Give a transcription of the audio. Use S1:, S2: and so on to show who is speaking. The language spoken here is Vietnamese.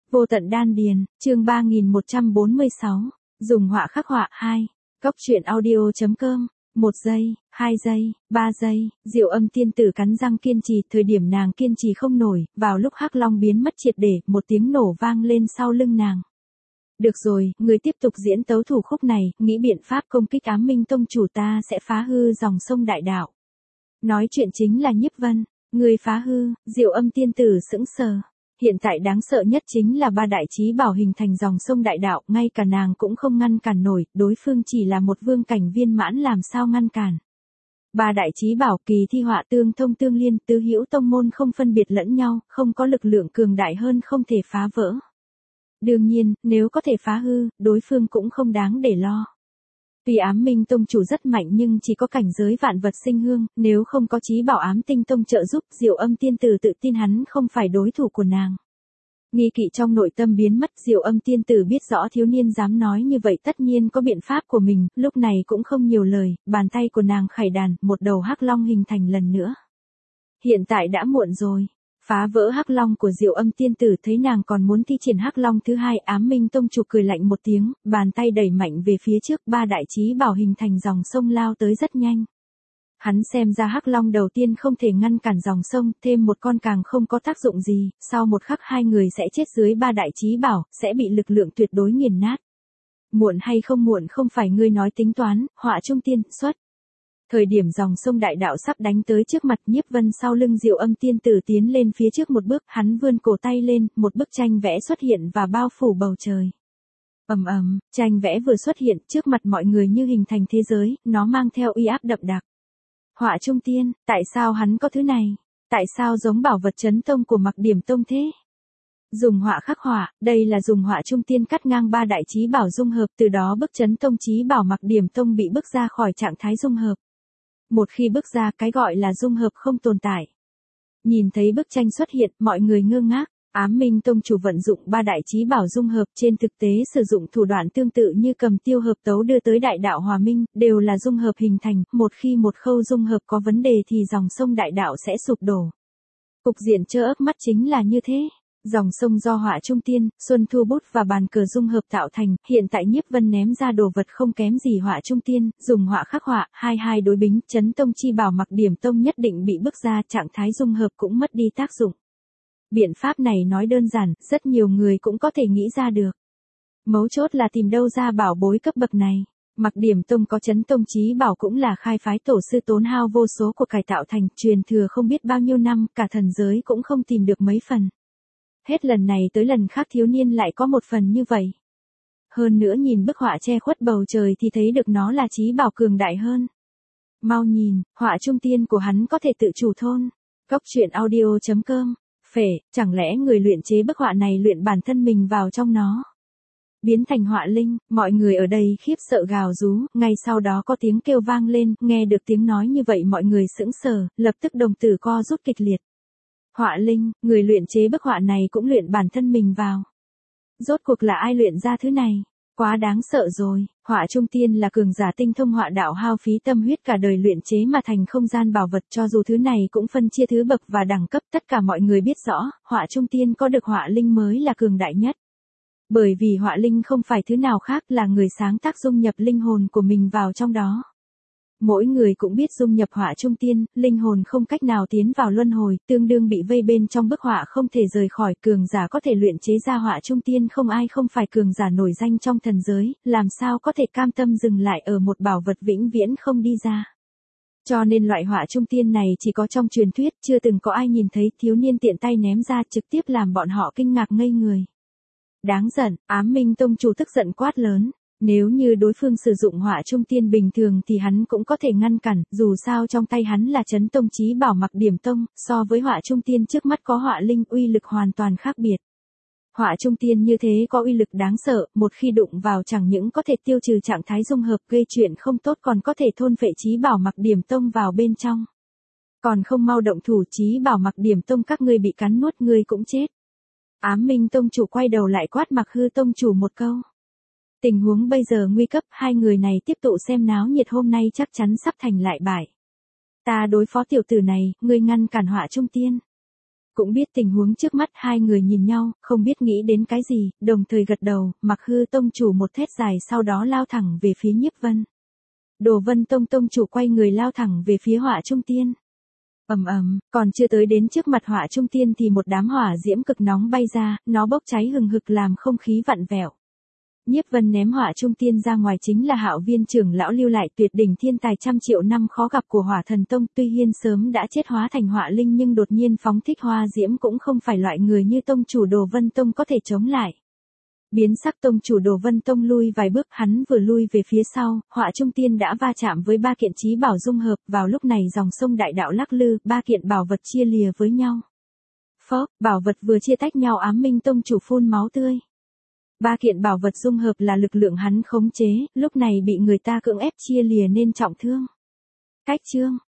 S1: Vô tận đan điền, chương 3146, dùng họa khắc họa 2, Cóc truyện audio.com, 1 giây, 2 giây, 3 giây, Diệu Âm tiên tử cắn răng kiên trì, thời điểm nàng kiên trì không nổi, vào lúc Hắc Long biến mất triệt để, một tiếng nổ vang lên sau lưng nàng. Được rồi, người tiếp tục diễn tấu thủ khúc này, nghĩ biện pháp công kích Ám Minh tông chủ, ta sẽ phá hư dòng sông đại đạo. Nói chuyện chính là Nhiếp Vân, người phá hư, Diệu Âm tiên tử sững sờ. Hiện tại đáng sợ nhất chính là ba đại chí bảo hình thành dòng sông đại đạo, ngay cả nàng cũng không ngăn cản nổi, đối phương chỉ là một vương cảnh viên mãn làm sao ngăn cản. Ba đại chí bảo kỳ thi họa tương thông tương liên, tứ hữu tông môn không phân biệt lẫn nhau, không có lực lượng cường đại hơn không thể phá vỡ. Đương nhiên, nếu có thể phá hư, đối phương cũng không đáng để lo. Tuy Ám Minh tông chủ rất mạnh nhưng chỉ có cảnh giới vạn vật sinh hương, nếu không có chí bảo Ám Tinh tông trợ giúp, Diệu Âm tiên tử tự tin hắn không phải đối thủ của nàng. Nghi kỵ trong nội tâm biến mất, Diệu Âm tiên tử biết rõ thiếu niên dám nói như vậy tất nhiên có biện pháp của mình, lúc này cũng không nhiều lời, bàn tay của nàng khải đàn, một đầu hắc long hình thành lần nữa. Hiện tại đã muộn rồi. Phá vỡ hắc long của Diệu Âm tiên tử, thấy nàng còn muốn thi triển hắc long thứ hai, Ám Minh tông chủ cười lạnh một tiếng, bàn tay đẩy mạnh về phía trước, ba đại chí bảo hình thành dòng sông lao tới rất nhanh. Hắn xem ra hắc long đầu tiên không thể ngăn cản dòng sông, thêm một con càng không có tác dụng gì, sau một khắc hai người sẽ chết dưới ba đại chí bảo, sẽ bị lực lượng tuyệt đối nghiền nát. Muộn hay không muộn không phải ngươi nói tính toán, họa trung tiên, xuất. Thời điểm dòng sông đại đạo sắp đánh tới trước mặt, Nhiếp Vân sau lưng Diệu Âm tiên tử tiến lên phía trước một bước, hắn vươn cổ tay lên, một bức tranh vẽ xuất hiện và bao phủ bầu trời. Ầm ầm, tranh vẽ vừa xuất hiện, trước mặt mọi người như hình thành thế giới, nó mang theo uy áp đậm đặc. Họa trung tiên, tại sao hắn có thứ này? Tại sao giống bảo vật chấn tông của Mặc Điểm tông thế? Dùng họa khắc họa, đây là dùng họa trung tiên cắt ngang ba đại chí bảo dung hợp, từ đó bức chấn tông chí bảo Mặc Điểm tông bị bức ra khỏi trạng thái dung hợp. Một khi bước ra, cái gọi là dung hợp không tồn tại. Nhìn thấy bức tranh xuất hiện, mọi người ngơ ngác. Ám Minh tông chủ vận dụng ba đại chí bảo dung hợp, trên thực tế sử dụng thủ đoạn tương tự như cầm tiêu hợp tấu đưa tới đại đạo hòa minh, đều là dung hợp hình thành, một khi một khâu dung hợp có vấn đề thì dòng sông đại đạo sẽ sụp đổ. Cục diện trơ ấp mắt chính là như thế. Dòng sông do họa trung tiên, Xuân Thu bút và bàn cờ dung hợp tạo thành, hiện tại Nhiếp Vân ném ra đồ vật không kém gì họa trung tiên, dùng họa khắc họa, hai đối bính, chấn tông chi bảo Mặc Điểm tông nhất định bị bức ra, trạng thái dung hợp cũng mất đi tác dụng. Biện pháp này nói đơn giản, rất nhiều người cũng có thể nghĩ ra được. Mấu chốt là tìm đâu ra bảo bối cấp bậc này. Mặc Điểm tông có chấn tông chí bảo cũng là khai phái tổ sư tốn hao vô số của cải tạo thành, truyền thừa không biết bao nhiêu năm, cả thần giới cũng không tìm được mấy phần. Hết lần này tới lần khác thiếu niên lại có một phần như vậy. Hơn nữa nhìn bức họa che khuất bầu trời thì thấy được nó là chí bảo cường đại hơn. Mau nhìn, họa trung tiên của hắn có thể tự chủ thôn. Cóc truyện audio.com, phể, chẳng lẽ người luyện chế bức họa này luyện bản thân mình vào trong nó. Biến thành họa linh, mọi người ở đây khiếp sợ gào rú, ngay sau đó có tiếng kêu vang lên, nghe được tiếng nói như vậy mọi người sững sờ, lập tức đồng tử co rút kịch liệt. Họa linh, người luyện chế bức họa này cũng luyện bản thân mình vào. Rốt cuộc là ai luyện ra thứ này? Quá đáng sợ rồi, họa trung tiên là cường giả tinh thông họa đạo hao phí tâm huyết cả đời luyện chế mà thành không gian bảo vật, cho dù thứ này cũng phân chia thứ bậc và đẳng cấp, tất cả mọi người biết rõ, họa trung tiên có được họa linh mới là cường đại nhất. Bởi vì họa linh không phải thứ nào khác là người sáng tác dung nhập linh hồn của mình vào trong đó. Mỗi người cũng biết dung nhập họa trung tiên, linh hồn không cách nào tiến vào luân hồi, tương đương bị vây bên trong bức họa không thể rời khỏi, cường giả có thể luyện chế ra họa trung tiên không ai không phải cường giả nổi danh trong thần giới, làm sao có thể cam tâm dừng lại ở một bảo vật vĩnh viễn không đi ra. Cho nên loại họa trung tiên này chỉ có trong truyền thuyết, chưa từng có ai nhìn thấy, thiếu niên tiện tay ném ra trực tiếp làm bọn họ kinh ngạc ngây người. Đáng giận, Ám Minh tông chủ tức giận quát lớn. Nếu như đối phương sử dụng họa trung tiên bình thường thì hắn cũng có thể ngăn cản, dù sao trong tay hắn là chấn tông chí bảo Mặc Điểm tông, so với họa trung tiên trước mắt có họa linh uy lực hoàn toàn khác biệt. Họa trung tiên như thế có uy lực đáng sợ, một khi đụng vào chẳng những có thể tiêu trừ trạng thái dung hợp gây chuyện không tốt còn có thể thôn phệ chí bảo Mặc Điểm tông vào bên trong. Còn không mau động thủ, chí bảo Mặc Điểm tông các ngươi bị cắn nuốt ngươi cũng chết. Ám Minh tông chủ quay đầu lại quát Mặc Hư tông chủ một câu. Tình huống bây giờ nguy cấp, hai người này tiếp tục xem náo nhiệt hôm nay chắc chắn sắp thành lại bại. Ta đối phó tiểu tử này, ngươi ngăn cản họa trung tiên. Cũng biết tình huống trước mắt, hai người nhìn nhau, không biết nghĩ đến cái gì, đồng thời gật đầu, Mặc Hư tông chủ một thét dài sau đó lao thẳng về phía Nhiếp Vân. Đồ Vân tông tông chủ quay người lao thẳng về phía Hỏa Trung Tiên. Ầm ầm, còn chưa tới đến trước mặt Hỏa Trung Tiên thì một đám hỏa diễm cực nóng bay ra, nó bốc cháy hừng hực làm không khí vặn vẹo. Nhiếp Vân ném Hỏa Trung Tiên ra ngoài chính là Hạo Viên trưởng lão lưu lại tuyệt đỉnh thiên tài trăm triệu năm khó gặp của Hỏa Thần Tông, tuy Hiên sớm đã chết hóa thành hỏa linh nhưng đột nhiên phóng thích hoa diễm cũng không phải loại người như tông chủ Đồ Vân Tông có thể chống lại. Biến sắc tông chủ Đồ Vân Tông lui vài bước, hắn vừa lui về phía sau, Hỏa Trung Tiên đã va chạm với ba kiện chí bảo dung hợp, vào lúc này dòng sông đại đạo lắc lư, ba kiện bảo vật chia lìa với nhau. Phốc, bảo vật vừa chia tách nhau, Ám Minh tông chủ phun máu tươi. Ba kiện bảo vật dung hợp là lực lượng hắn khống chế, lúc này bị người ta cưỡng ép chia lìa nên trọng thương. Cách chương